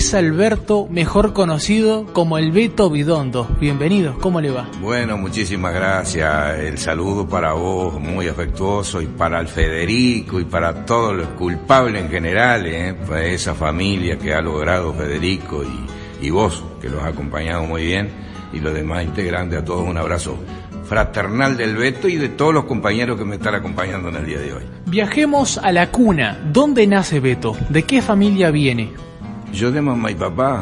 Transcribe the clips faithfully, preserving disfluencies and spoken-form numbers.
Luis Alberto, mejor conocido como el Beto Bidondo. Bienvenido, ¿cómo le va? Bueno, muchísimas gracias. El saludo para vos, muy afectuoso, y para el Federico y para todos los culpables en general, ¿eh? Para esa familia que ha logrado Federico y, y vos, que los ha acompañado muy bien, y los demás integrantes, a todos un abrazo fraternal del Beto y de todos los compañeros que me están acompañando en el día de hoy. Viajemos a la cuna. ¿Dónde nace Beto? ¿De qué familia viene? Yo de mamá y papá,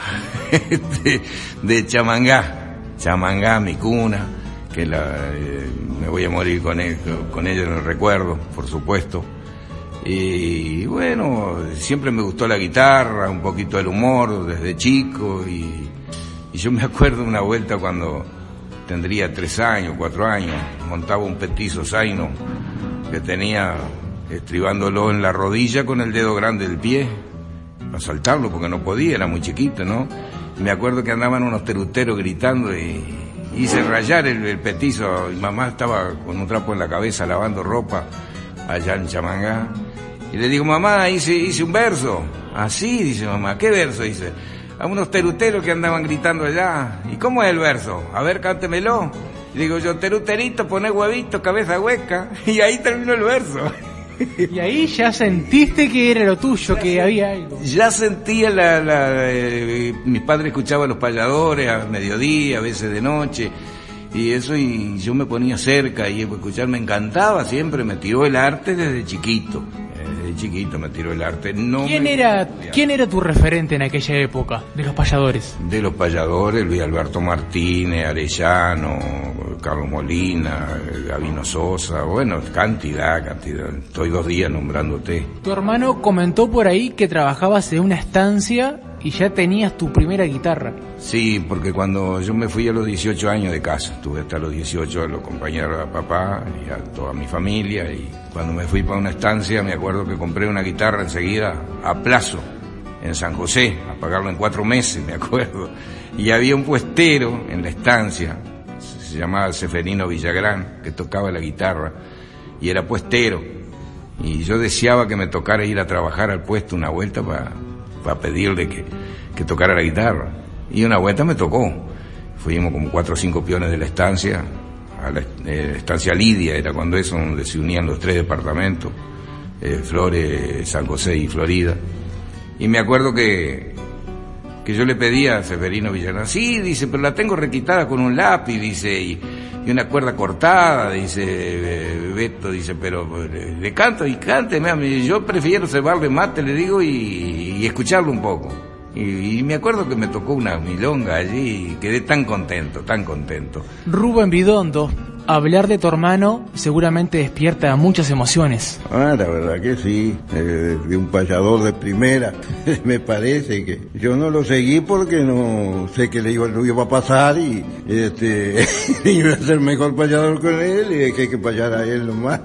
de, de Chamangá, Chamangá, mi cuna, que la, eh, me voy a morir con, él, con ella en el recuerdo, por supuesto. Y bueno, siempre me gustó la guitarra, un poquito el humor desde chico, y, y yo me acuerdo una vuelta cuando tendría tres años, cuatro años, montaba un petizo zaino que tenía estribándolo en la rodilla con el dedo grande del pie, para saltarlo porque no podía, era muy chiquito, ¿no? Me acuerdo que andaban unos teruteros gritando y hice rayar el, el petizo, y mamá estaba con un trapo en la cabeza lavando ropa allá en Chamangá, y le digo, mamá, hice, hice un verso. Así, dice mamá, ¿qué verso? Dice, a unos teruteros que andaban gritando allá. ¿Y cómo es el verso? A ver, cántemelo. Y digo yo, teruterito, poné huevito, cabeza hueca. Y ahí terminó el verso. Y ahí ya sentiste que era lo tuyo, que había algo. Ya sentía la... la eh, mis padres escuchaban los payadores a mediodía, a veces de noche, y eso, y yo me ponía cerca, y escuchar me encantaba siempre, me tiró el arte desde chiquito. Desde chiquito me tiró el arte. No ¿Quién me... era quién era tu referente en aquella época de los payadores? De los payadores, Luis Alberto Martínez, Arellano, Carlos Molina, Gabino Sosa, bueno, cantidad, cantidad. Estoy dos días nombrándote. Tu hermano comentó por ahí que trabajabas en una estancia y ya tenías tu primera guitarra. Sí, porque cuando yo me fui a los dieciocho años de casa, estuve hasta los dieciocho a los compañeros de papá y a toda mi familia, y cuando me fui para una estancia me acuerdo que compré una guitarra enseguida a plazo en San José, a pagarlo en cuatro meses, me acuerdo, y había un puestero en la estancia, se llamaba Seferino Villagrán, que tocaba la guitarra y era puestero, y yo deseaba que me tocara ir a trabajar al puesto una vuelta para para pedirle que, que tocara la guitarra. Y una vuelta me tocó. Fuimos como cuatro o cinco peones de la estancia, a la eh, estancia Lidia, era cuando eso, donde se unían los tres departamentos, eh, Flores, San José y Florida. Y me acuerdo que, que yo le pedía a Seferino Villarán, sí, dice, pero la tengo requitada con un lápiz, dice, y, y una cuerda cortada, dice, eh, Beto, dice, pero le, le canto y cante, yo prefiero cebarle mate, le digo, y, y escucharlo un poco. Y, y me acuerdo que me tocó una milonga allí y quedé tan contento, tan contento. Rubén Bidondo, hablar de tu hermano seguramente despierta muchas emociones. Ah, la verdad que sí, eh, de un payador de primera. Me parece que yo no lo seguí porque no sé que le iba, lo iba a pasar, y este iba a ser mejor payador con él, y dejé que payara a él nomás.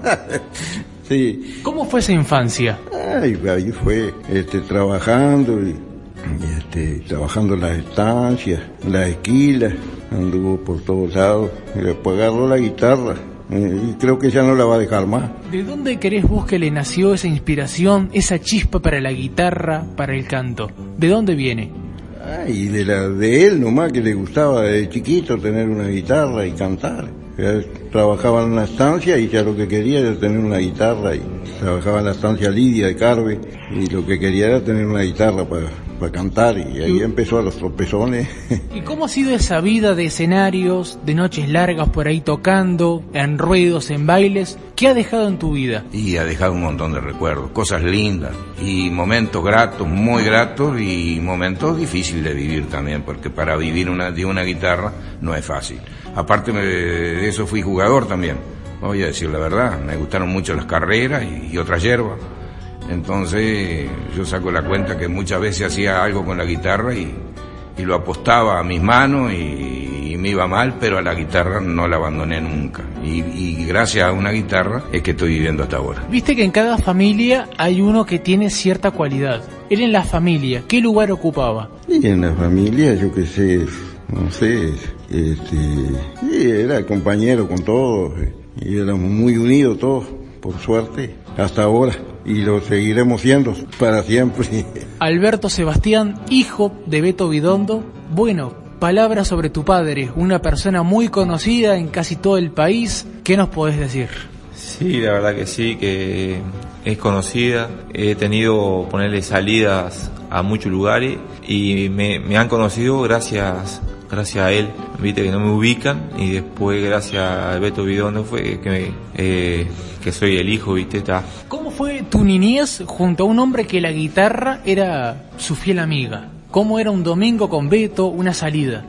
Sí. ¿Cómo fue esa infancia? Ay, ahí fue este, trabajando y Este, trabajando en las estancias, en las esquilas, anduvo por todos lados, y después agarró la guitarra, eh, y creo que ya no la va a dejar más. ¿De dónde crees vos que le nació esa inspiración, esa chispa para la guitarra, para el canto? ¿De dónde viene? Ah, y de, la, de él nomás, que le gustaba de chiquito tener una guitarra y cantar. Él trabajaba en una estancia y ya lo que quería era tener una guitarra, y trabajaba en la estancia Lidia de Carve, y lo que quería era tener una guitarra para, para cantar, y ahí empezó a los tropezones. ¿Y cómo ha sido esa vida de escenarios, de noches largas por ahí tocando, en ruedos, en bailes? ¿Qué ha dejado en tu vida? Y ha dejado un montón de recuerdos, cosas lindas, y momentos gratos, muy gratos, y momentos difíciles de vivir también, porque para vivir una, de una guitarra no es fácil. Aparte de eso fui jugador también, voy a decir la verdad, me gustaron mucho las carreras y, y otras hierbas. Entonces yo saco la cuenta que muchas veces hacía algo con la guitarra y, y lo apostaba a mis manos y, y me iba mal, pero a la guitarra no la abandoné nunca. Y, y gracias a una guitarra es que estoy viviendo hasta ahora. Viste que en cada familia hay uno que tiene cierta cualidad. Él en la familia, ¿qué lugar ocupaba? Y en la familia, yo qué sé, no sé, este, y era compañero con todos, y éramos muy unidos todos. por suerte, hasta ahora. Y lo seguiremos siendo para siempre. Alberto Sebastián, hijo de Beto Bidondo. Bueno, palabras sobre tu padre, una persona muy conocida en casi todo el país. ¿Qué nos podés decir? Sí, la verdad que sí, que es conocida. He tenido, ponerle salidas a muchos lugares y me, me han conocido gracias gracias a él. Viste que no me ubican y después gracias a Beto Bidondo fue que me, eh, que soy el hijo, viste, está. ¿Cómo fue tu niñez junto a un hombre que la guitarra era su fiel amiga? ¿Cómo era un domingo con Beto, una salida?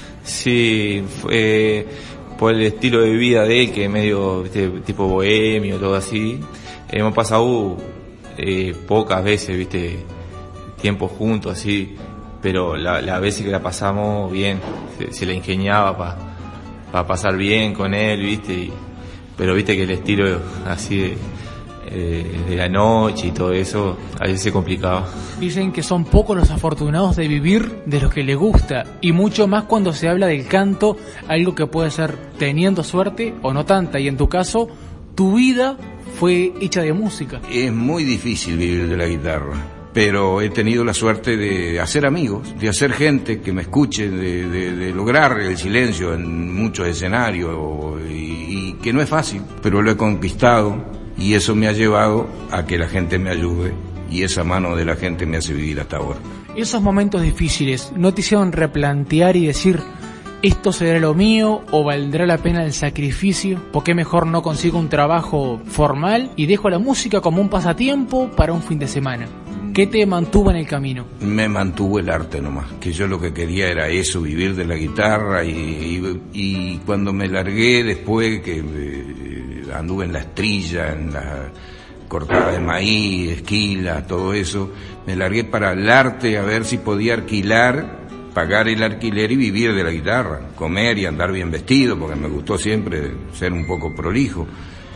Sí, fue por el estilo de vida de él, que es medio, viste, tipo bohemio, todo así. Hemos pasado eh, pocas veces, viste, tiempo juntos, así, pero las la veces que la pasamos bien, se, se la ingeniaba para pa pasar bien con él, viste, y, pero viste que el estilo así de, eh, de la noche y todo eso, a veces se complicaba. Dicen que son pocos los afortunados de vivir de los que les gusta, y mucho más cuando se habla del canto, algo que puede ser teniendo suerte o no tanta, y en tu caso, tu vida fue hecha de música. Es muy difícil vivir de la guitarra, pero he tenido la suerte de hacer amigos, de hacer gente que me escuche, de, de, de lograr el silencio en muchos escenarios, y, y que no es fácil, pero lo he conquistado, y eso me ha llevado a que la gente me ayude, y esa mano de la gente me hace vivir hasta ahora. Esos momentos difíciles, ¿no te hicieron replantear y decir, esto será lo mío o valdrá la pena el sacrificio? ¿Por qué mejor no consigo un trabajo formal y dejo la música como un pasatiempo para un fin de semana? ¿Qué te mantuvo en el camino? Me mantuvo el arte nomás, que yo lo que quería era eso, vivir de la guitarra, y, y, y cuando me largué después que eh, anduve en la estrilla, en la cortada de maíz, esquila, todo eso, me largué para el arte a ver si podía alquilar, pagar el alquiler y vivir de la guitarra, comer y andar bien vestido, porque me gustó siempre ser un poco prolijo,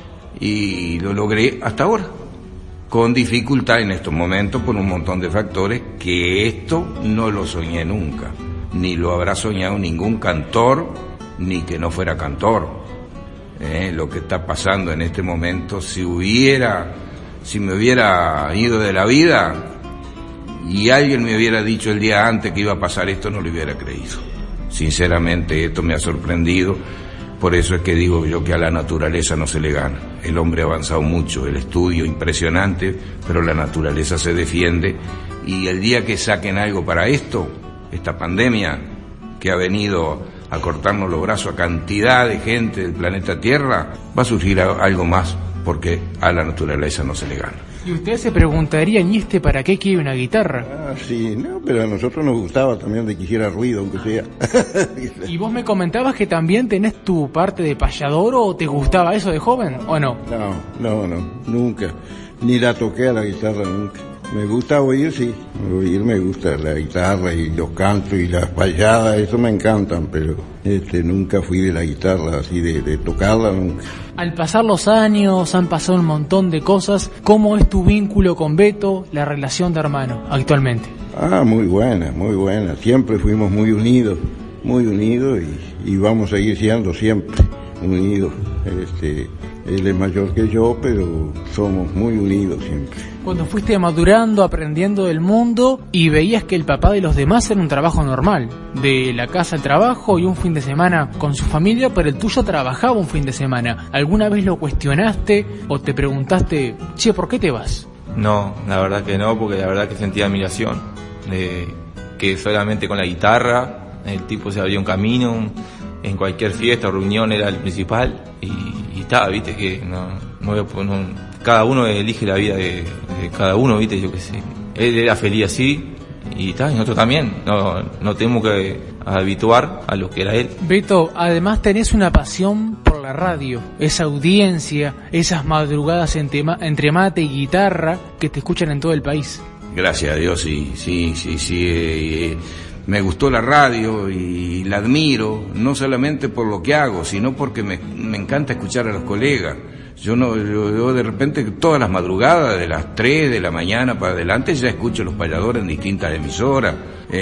y lo logré hasta ahora, con dificultad en estos momentos por un montón de factores, que esto no lo soñé nunca, ni lo habrá soñado ningún cantor, ni que no fuera cantor. Eh, lo que está pasando en este momento, si hubiera, si me hubiera ido de la vida y alguien me hubiera dicho el día antes que iba a pasar esto, no lo hubiera creído. Sinceramente, esto me ha sorprendido. Por eso es que digo yo que a la naturaleza no se le gana. El hombre ha avanzado mucho, el estudio impresionante, pero la naturaleza se defiende, y el día que saquen algo para esto, esta pandemia que ha venido a cortarnos los brazos a cantidad de gente del planeta Tierra, va a surgir algo más, porque a la naturaleza no se le gana. Y ustedes se preguntarían, ¿y este para qué quiere una guitarra? Ah, sí, no, pero a nosotros nos gustaba también de que hiciera ruido, aunque sea. Y vos me comentabas que también tenés tu parte de payador, ¿o te gustaba eso de joven, o no? No, no, no, nunca. Ni la toqué a la guitarra nunca. Me gusta oír, sí, oír me gusta, la guitarra y los cantos y las payadas, eso me encantan, pero este nunca fui de la guitarra, así de, de tocarla nunca. Al pasar los años, han pasado un montón de cosas. ¿Cómo es tu vínculo con Beto, la relación de hermano actualmente? Ah, muy buena, muy buena, siempre fuimos muy unidos, muy unidos, y, y vamos a seguir siendo siempre unidos. Este, él es mayor que yo, pero somos muy unidos siempre. Cuando fuiste madurando, aprendiendo del mundo y veías que el papá de los demás era un trabajo normal, de la casa al trabajo y un fin de semana con su familia, pero el tuyo trabajaba un fin de semana. ¿Alguna vez lo cuestionaste o te preguntaste, che, ¿por qué te vas? No, la verdad que no, porque la verdad que sentía admiración, de que solamente con la guitarra el tipo se abría un camino, en cualquier fiesta o reunión era el principal, y, y estaba, viste, que no, no, no cada uno elige la vida de, de cada uno, viste, yo qué sé. Él era feliz así, y está, y nosotros también, no, no tenemos que habituar a lo que era él. Beto, además tenés una pasión por la radio, esa audiencia, esas madrugadas entre, entre mate y guitarra que te escuchan en todo el país. Gracias a Dios, sí, sí, sí, sí. Eh, me gustó la radio y la admiro, no solamente por lo que hago, sino porque me, me encanta escuchar a los colegas. Yo no, yo, yo de repente todas las madrugadas, de las tres de la mañana para adelante, ya escucho Los Payadores en distintas emisoras.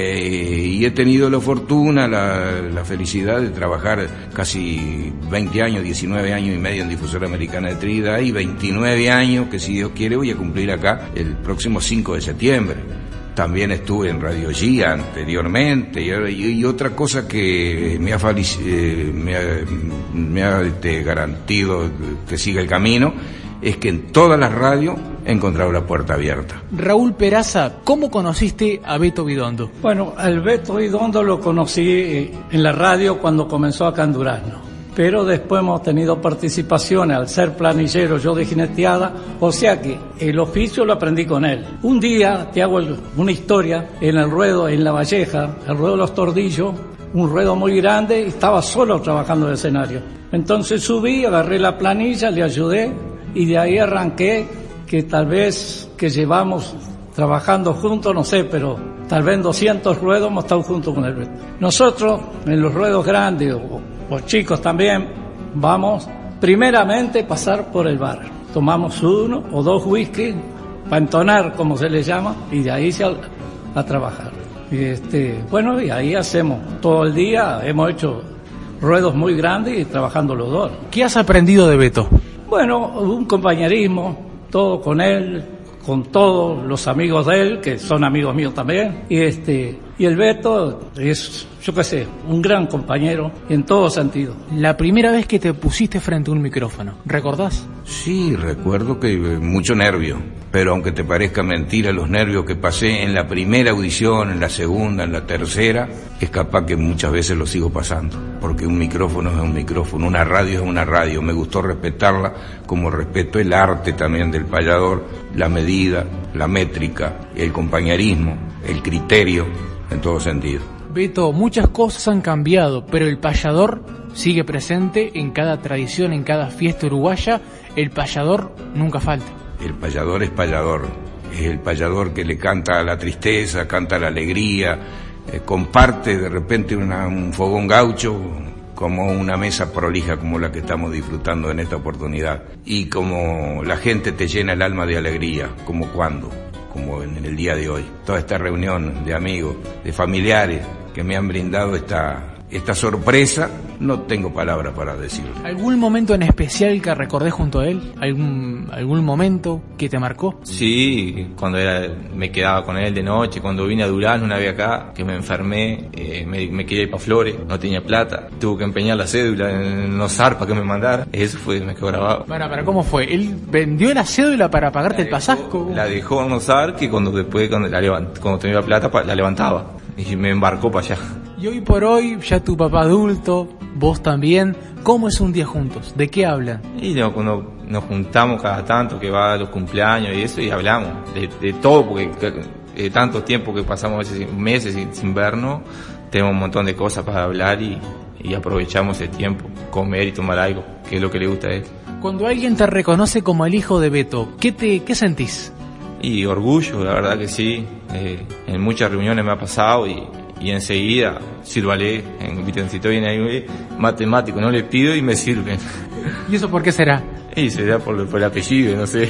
Eh, y he tenido la fortuna, la, la felicidad de trabajar casi veinte años, diecinueve años y medio en Difusora Americana de Trinidad, y veintinueve años que, si Dios quiere, voy a cumplir acá el próximo cinco de septiembre. También estuve en Radio G anteriormente, y, y otra cosa que me ha, eh, me ha, me ha este, garantizado que siga el camino es que en todas las radios he encontrado la puerta abierta. Raúl Peraza, ¿cómo conociste a Beto Bidondo? Bueno, al Beto Bidondo lo conocí en la radio cuando comenzó acá en Durazno, pero después hemos tenido participaciones al ser planillero yo de jineteada, o sea que el oficio lo aprendí con él. Un día, te hago una historia, en el ruedo, en La Valleja, el ruedo de los Tordillos, un ruedo muy grande, y estaba solo trabajando el escenario. Entonces subí, agarré la planilla, le ayudé, y de ahí arranqué, que tal vez que llevamos trabajando juntos, no sé, pero tal vez en doscientos ruedos hemos estado juntos con el Beto. Nosotros, en los ruedos grandes, o los chicos también, vamos primeramente a pasar por el bar. Tomamos uno o dos whisky para entonar, como se le llama, y de ahí se a, a trabajar. Y este, bueno, y ahí hacemos todo el día, hemos hecho ruedos muy grandes y trabajando los dos. ¿Qué has aprendido de Beto? Bueno, un compañerismo, todo con él, con todos los amigos de él, que son amigos míos también, y este, y el Beto es, yo qué sé, un gran compañero en todo sentido. La primera vez que te pusiste frente a un micrófono, ¿recordás? Sí, recuerdo que mucho nervio, pero aunque te parezca mentira, los nervios que pasé en la primera audición, en la segunda, en la tercera, es capaz que muchas veces lo sigo pasando, porque un micrófono es un micrófono, una radio es una radio. Me gustó respetarla, como respeto el arte también del payador, la medida, la métrica, el compañerismo, el criterio, en todo sentido. Beto, muchas cosas han cambiado, pero el payador sigue presente en cada tradición, en cada fiesta uruguaya. El payador nunca falta. El payador es payador, es el payador que le canta a la tristeza, canta a la alegría, eh, comparte de repente una, un fogón gaucho como una mesa prolija como la que estamos disfrutando en esta oportunidad, y como la gente te llena el alma de alegría, como cuando, como en el día de hoy. Toda esta reunión de amigos, de familiares que me han brindado esta, esta sorpresa, no tengo palabras para decirlo. ¿Algún momento en especial que recordés junto a él? ¿Algún, algún momento que te marcó? Sí, cuando era, me quedaba con él de noche, cuando vine a Durazno una vez acá, que me enfermé, eh, me, me quería ir para Flores, no tenía plata, tuve que empeñar la cédula en los zarpas que me mandara, eso fue, me quedó grabado. Para, para, ¿cómo fue? ¿Él vendió la cédula para pagarte el pasaje? La dejó en Osar, que cuando después, cuando, la levant, cuando tenía plata, la levantaba, y me embarcó para allá. Y hoy por hoy, ya tu papá adulto, vos también, ¿cómo es un día juntos? ¿De qué hablan? Y no, cuando nos juntamos cada tanto, que va a los cumpleaños y eso, y hablamos de, de todo, porque de tanto tiempo que pasamos a veces meses sin, sin vernos, tenemos un montón de cosas para hablar, y, y aprovechamos el tiempo, comer y tomar algo, que es lo que le gusta a él. Cuando alguien te reconoce como el hijo de Beto, ¿qué te qué sentís? Y orgullo, la verdad que sí. Eh, en muchas reuniones me ha pasado, y y enseguida sírvale, en Vitencito viene ahí, matemático, no le pido y me sirven. ¿Y eso por qué será? Y será por, por el apellido, no sé.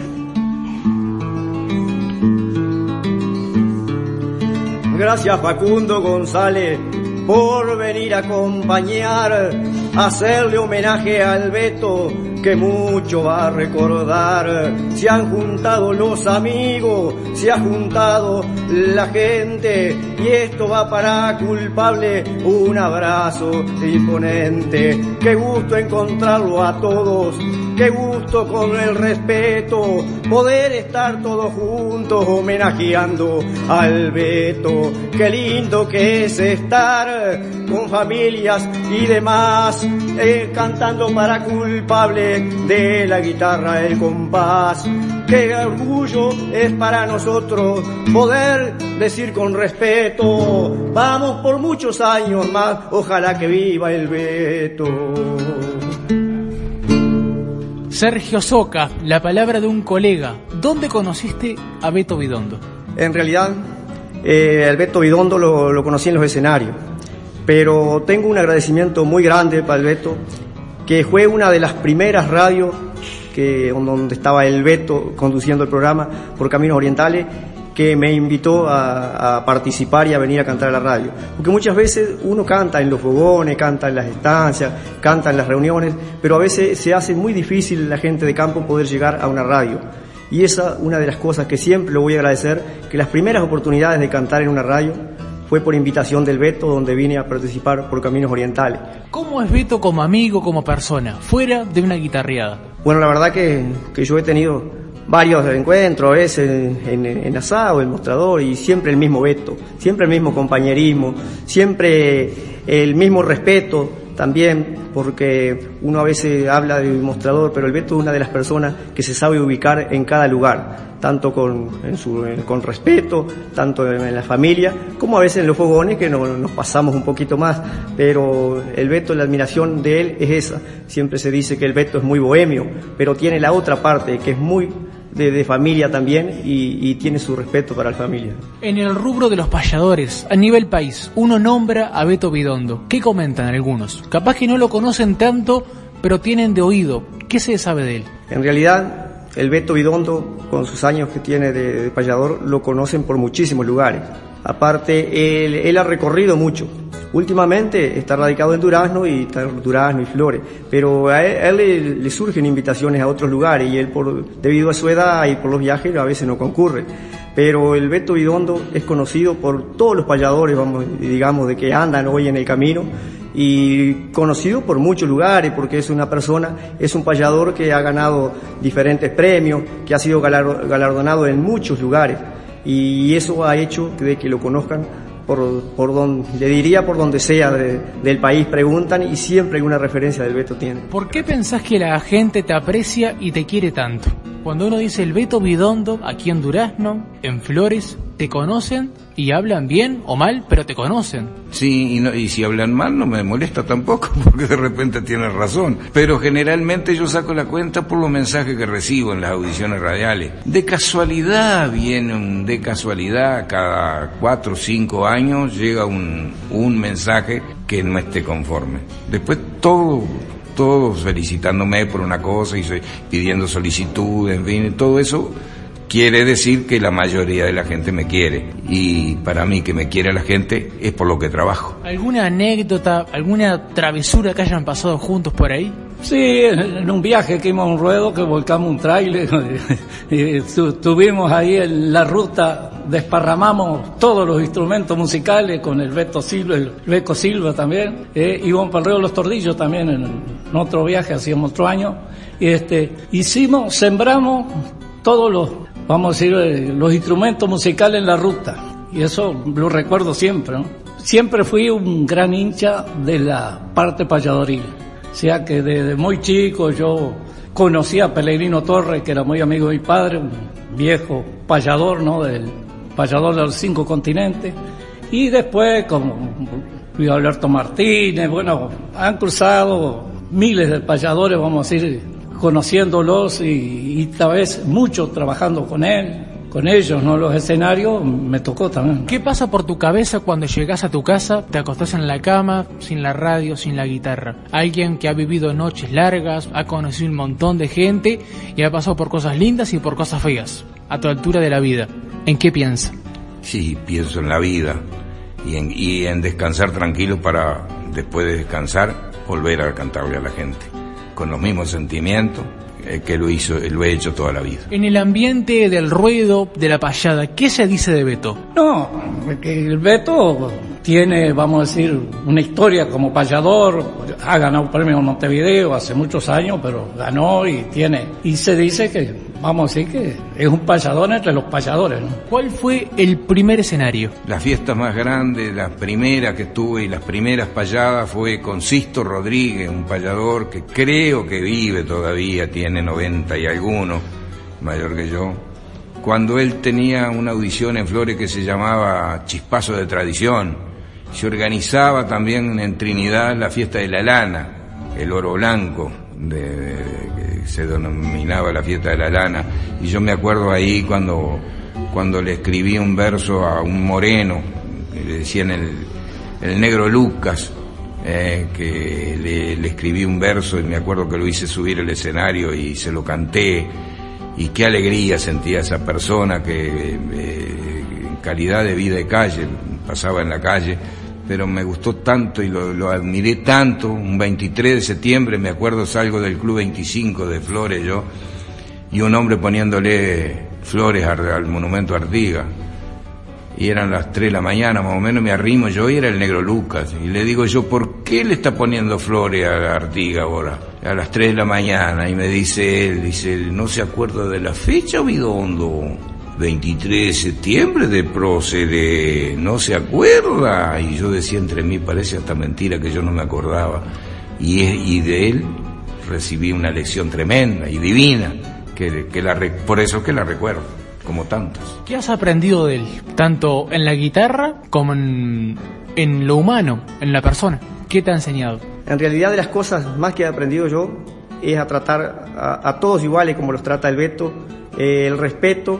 Gracias Facundo González por venir a acompañar, hacerle homenaje al Beto, que mucho va a recordar. Se han juntado los amigos, se ha juntado la gente, y esto va para Culpable, un abrazo imponente. Qué gusto encontrarlo a todos, qué gusto con el respeto, poder estar todos juntos homenajeando al Beto. Qué lindo que es estar con familias y demás, eh, cantando para Culpable, de la guitarra el compás. Qué orgullo es para nosotros poder decir con respeto, vamos por muchos años más, ojalá que viva el Beto. Sergio Soca, la palabra de un colega. ¿Dónde conociste a Beto Bidondo? En realidad, eh, el Beto Bidondo lo, lo conocí en los escenarios, pero tengo un agradecimiento muy grande para el Beto, que fue una de las primeras radios que, donde estaba el Beto conduciendo el programa por Caminos Orientales, que me invitó a, a participar y a venir a cantar a la radio. Porque muchas veces uno canta en los fogones, canta en las estancias, canta en las reuniones, pero a veces se hace muy difícil la gente de campo poder llegar a una radio. Y esa es una de las cosas que siempre lo voy a agradecer, que las primeras oportunidades de cantar en una radio fue por invitación del Beto, donde vine a participar por Caminos Orientales. ¿Cómo es Beto como amigo, como persona, fuera de una guitarreada? Bueno, la verdad que, que yo he tenido varios encuentros, a veces en, en, en asado, el mostrador, y siempre el mismo Beto, siempre el mismo compañerismo, siempre el mismo respeto también, porque uno a veces habla del mostrador, pero el Beto es una de las personas que se sabe ubicar en cada lugar, tanto con, en su, con respeto, tanto en, en la familia, como a veces en los fogones, que no, nos pasamos un poquito más, pero el Beto, la admiración de él es esa. Siempre se dice que el Beto es muy bohemio, pero tiene la otra parte, que es muy de, de familia también, y, y tiene su respeto para la familia. En el rubro de los payadores, a nivel país, uno nombra a Beto Bidondo. ¿Qué comentan algunos? Capaz que no lo conocen tanto, pero tienen de oído. ¿Qué se sabe de él? En realidad, el Beto Bidondo, con sus años que tiene de, de payador, lo conocen por muchísimos lugares. Aparte, él, él ha recorrido mucho. Últimamente está radicado en Durazno y está en Durazno y Flores, pero a él, a él le, le surgen invitaciones a otros lugares y él, por, debido a su edad y por los viajes, a veces no concurre. Pero el Beto Bidondo es conocido por todos los payadores, vamos, digamos, de que andan hoy en el camino, y conocido por muchos lugares, porque es una persona, es un payador que ha ganado diferentes premios, que ha sido galardonado en muchos lugares, y eso ha hecho de que lo conozcan por, por donde, le diría por donde sea de, del país, preguntan y siempre hay una referencia del Beto tiene. ¿Por qué pensás que la gente te aprecia y te quiere tanto? Cuando uno dice el Beto Bidondo, aquí en Durazno, en Flores, te conocen y hablan bien o mal, pero te conocen. Sí, y, no, y si hablan mal no me molesta tampoco, porque de repente tienen razón. Pero generalmente yo saco la cuenta por los mensajes que recibo en las audiciones radiales. De casualidad vienen, de casualidad, cada cuatro o cinco años llega un, un mensaje que no esté conforme. Después todo... todos felicitándome por una cosa y pidiendo solicitudes, en fin, todo eso quiere decir que la mayoría de la gente me quiere, y para mí que me quiere la gente es por lo que trabajo. ¿Alguna anécdota, alguna travesura que hayan pasado juntos por ahí? Sí, en un viaje que íbamos a un ruedo, que volcamos un tráiler, y estuvimos ahí en la ruta, desparramamos todos los instrumentos musicales con el Beto Silva, el Beco Silva también, eh, íbamos para el Río de los Tordillos también en, en otro viaje, hacíamos otro año, y este, hicimos, sembramos todos los, vamos a decir, eh, los instrumentos musicales en la ruta, y eso lo recuerdo siempre, ¿no? Siempre fui un gran hincha de la parte payadoril. O sea que desde muy chico yo conocí a Pellegrino Torres, que era muy amigo de mi padre, un viejo payador, ¿no? Del payador de los cinco continentes. Y después, como Luis Alberto Martínez, bueno, han cruzado miles de payadores, vamos a decir, conociéndolos y, y tal vez mucho trabajando con él. Con ellos, ¿no? Los escenarios me tocó también. ¿Qué pasa por tu cabeza cuando llegás a tu casa, te acostás en la cama, sin la radio, sin la guitarra? Alguien que ha vivido noches largas, ha conocido un montón de gente y ha pasado por cosas lindas y por cosas feas, a tu altura de la vida. ¿En qué piensa? Sí, pienso en la vida y en, y en descansar tranquilo para, después de descansar, volver a cantarle a la gente, con los mismos sentimientos que lo hizo, lo he hecho toda la vida. En el ambiente del ruedo, de la payada, ¿qué se dice de Beto? No, que el Beto tiene, vamos a decir, una historia como payador, ha ganado un premio en Montevideo hace muchos años, pero ganó y tiene, y se dice que, vamos a decir que es un payador entre los payadores, ¿no? ¿Cuál fue el primer escenario? La fiesta más grande, la primera que tuve y las primeras payadas fue con Sisto Rodríguez, un payador que creo que vive todavía, tiene noventa y alguno, mayor que yo. Cuando él tenía una audición en Flores que se llamaba Chispazo de Tradición, se organizaba también en Trinidad la fiesta de la lana, el oro blanco, de, de, que se denominaba la fiesta de la lana, y yo me acuerdo ahí cuando cuando le escribí un verso a un moreno, que le decían el, el negro Lucas, eh, que le, le escribí un verso y me acuerdo que lo hice subir al escenario y se lo canté, y qué alegría sentía esa persona que eh, en calidad de vida de calle, pasaba en la calle, pero me gustó tanto y lo, lo admiré tanto. Un veintitrés de septiembre, me acuerdo, salgo del Club veinticinco de Flores yo, y un hombre poniéndole flores al, al monumento a Artigas, y eran las tres de la mañana más o menos, me arrimo yo y era el negro Lucas, y le digo yo, ¿por qué le está poniendo flores a Artigas ahora, a las tres de la mañana? Y me dice él, dice, ¿no se acuerda de la fecha, Bidondo? veintitrés de septiembre de próceres, ¿no se acuerda? Y yo decía entre mí, parece hasta mentira que yo no me acordaba, y, y de él recibí una lección tremenda y divina, que, que la, por eso es que la recuerdo, como tantos. ¿Qué has aprendido de él, tanto en la guitarra como en, en lo humano, en la persona? ¿Qué te ha enseñado? En realidad, de las cosas más que he aprendido yo es a tratar a, a todos iguales como los trata el Beto, eh, el respeto,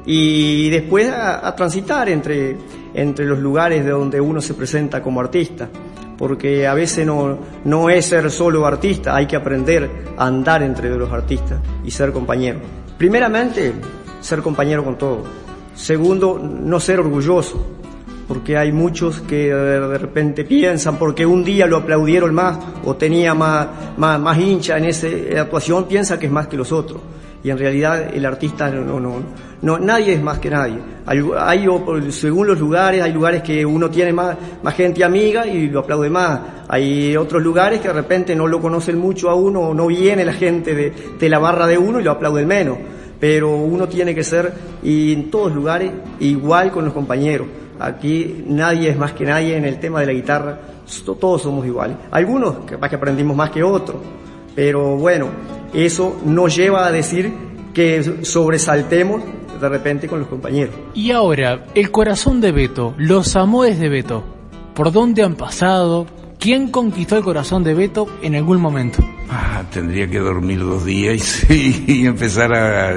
y después a, a transitar entre, entre los lugares de donde uno se presenta como artista, porque a veces no, no es ser solo artista, hay que aprender a andar entre los artistas y ser compañero. Primeramente, ser compañero con todos. Segundo, no ser orgulloso, porque hay muchos que de repente piensan porque un día lo aplaudieron más o tenía más, más, más hincha en esa actuación, piensa que es más que los otros. Y en realidad el artista no, no, no, nadie es más que nadie. Hay, hay, según los lugares, hay lugares que uno tiene más, más gente amiga y lo aplaude más. Hay otros lugares que de repente no lo conocen mucho a uno, o no viene la gente de, de la barra de uno y lo aplauden menos. Pero uno tiene que ser, y en todos lugares, igual con los compañeros. Aquí nadie es más que nadie en el tema de la guitarra, todos somos iguales. Algunos capaz que aprendimos más que otros, pero bueno, eso nos lleva a decir que sobresaltemos de repente con los compañeros. Y ahora, el corazón de Beto, los amores de Beto, ¿por dónde han pasado? ¿Quién conquistó el corazón de Beto en algún momento? Ah, tendría que dormir dos días y, y empezar a...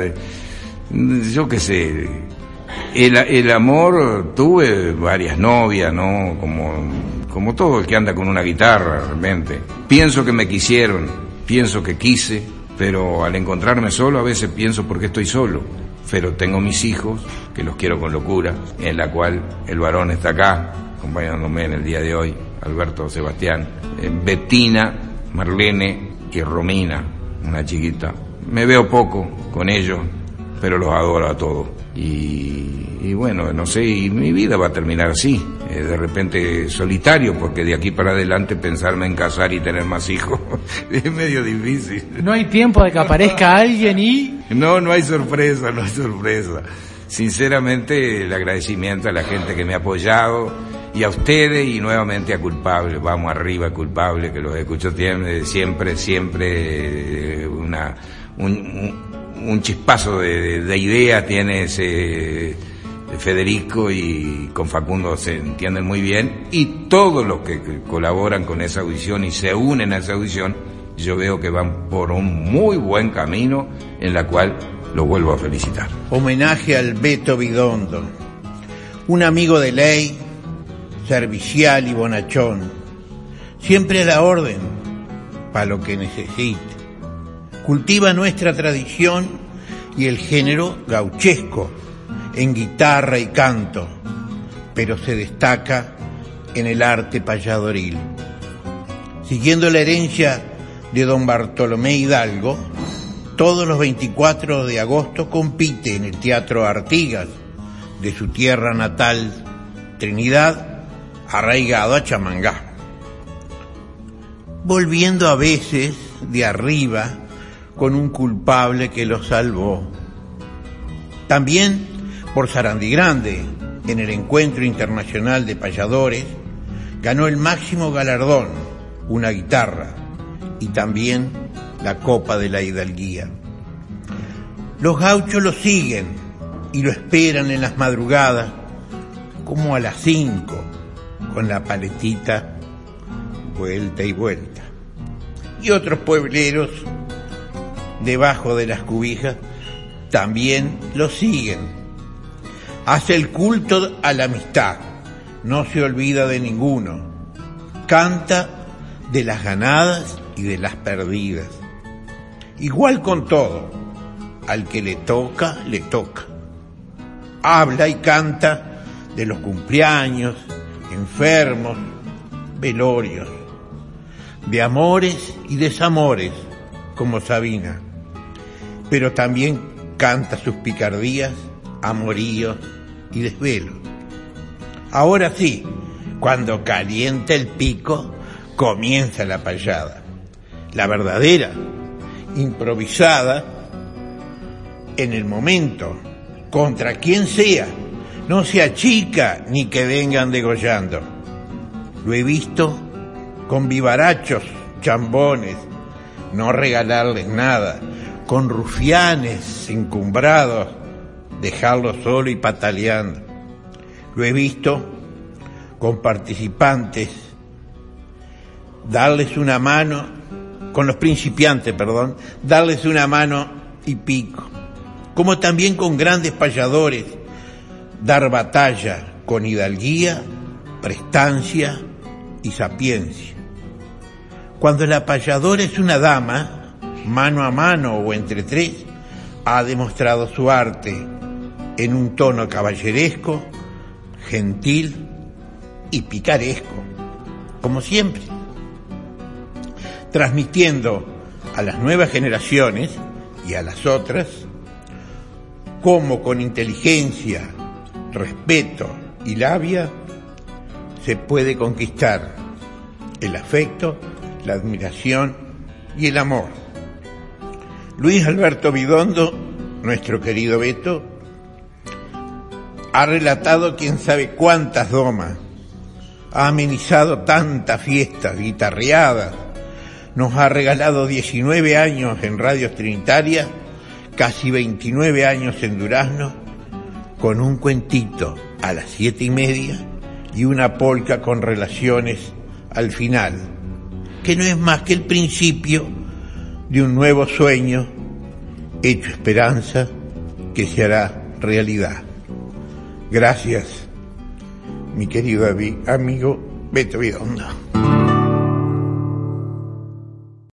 yo qué sé... El, el amor, tuve varias novias, ¿no? Como, como todo el que anda con una guitarra, realmente. Pienso que me quisieron, pienso que quise, pero al encontrarme solo a veces pienso por qué estoy solo. Pero tengo mis hijos, que los quiero con locura, en la cual el varón está acá, acompañándome en el día de hoy, Alberto Sebastián, eh, Bettina, Marlene y Romina, una chiquita. Me veo poco con ellos, pero los adoro a todos. Y, y bueno, no sé, y mi vida va a terminar así, eh, de repente solitario, porque de aquí para adelante pensarme en casar y tener más hijos es medio difícil. No hay tiempo de que aparezca alguien y... No, no hay sorpresa, no hay sorpresa. Sinceramente, el agradecimiento a la gente que me ha apoyado y a ustedes, y nuevamente a Culpable. Vamos arriba, Culpable, que los escucho siempre, siempre, siempre una... un, un un chispazo de, de, de idea tiene ese Federico, y con Facundo se entienden muy bien, y todos los que, que colaboran con esa audición y se unen a esa audición, yo veo que van por un muy buen camino, en la cual los vuelvo a felicitar. Homenaje al Beto Bidondo, un amigo de ley, servicial y bonachón, siempre a la orden, para lo que necesite. Cultiva nuestra tradición y el género gauchesco en guitarra y canto, pero se destaca en el arte payadoril. Siguiendo la herencia de don Bartolomé Hidalgo, todos los veinticuatro de agosto compite en el Teatro Artigas de su tierra natal, Trinidad, arraigado a Chamangá. Volviendo a veces de arriba con un culpable que lo salvó. También por Sarandí Grande, en el Encuentro Internacional de Payadores, ganó el máximo galardón, una guitarra, y también la Copa de la Hidalguía. Los gauchos lo siguen y lo esperan en las madrugadas, como a las cinco, con la paletita vuelta y vuelta. Y otros puebleros, debajo de las cubijas, también lo siguen. Hace el culto a la amistad, no se olvida de ninguno. Canta de las ganadas y de las perdidas. Igual con todo, al que le toca, le toca. Habla y canta de los cumpleaños, enfermos, velorios, de amores y desamores, como Sabina, pero también canta sus picardías, amoríos y desvelos. Ahora sí, cuando calienta el pico, comienza la payada, la verdadera, improvisada, en el momento, contra quien sea, no se achica ni que vengan degollando. Lo he visto con vivarachos, chambones, no regalarles nada, con rufianes encumbrados, dejarlo solo y pataleando. Lo he visto con participantes, darles una mano, con los principiantes, perdón, darles una mano y pico, como también con grandes payadores, dar batalla con hidalguía, prestancia y sapiencia. Cuando la payadora es una dama, mano a mano o entre tres, ha demostrado su arte en un tono caballeresco, gentil y picaresco, como siempre, transmitiendo a las nuevas generaciones y a las otras cómo con inteligencia, respeto y labia se puede conquistar el afecto, la admiración y el amor. Luis Alberto Vidondo, nuestro querido Beto, ha relatado quién sabe cuántas domas, ha amenizado tantas fiestas, guitarreadas, nos ha regalado diecinueve años en radios trinitarias, casi veintinueve años en Durazno, con un cuentito a las siete y media y una polca con relaciones al final, que no es más que el principio de un nuevo sueño hecho esperanza que se hará realidad. Gracias, mi querido amigo Beto Vidondo.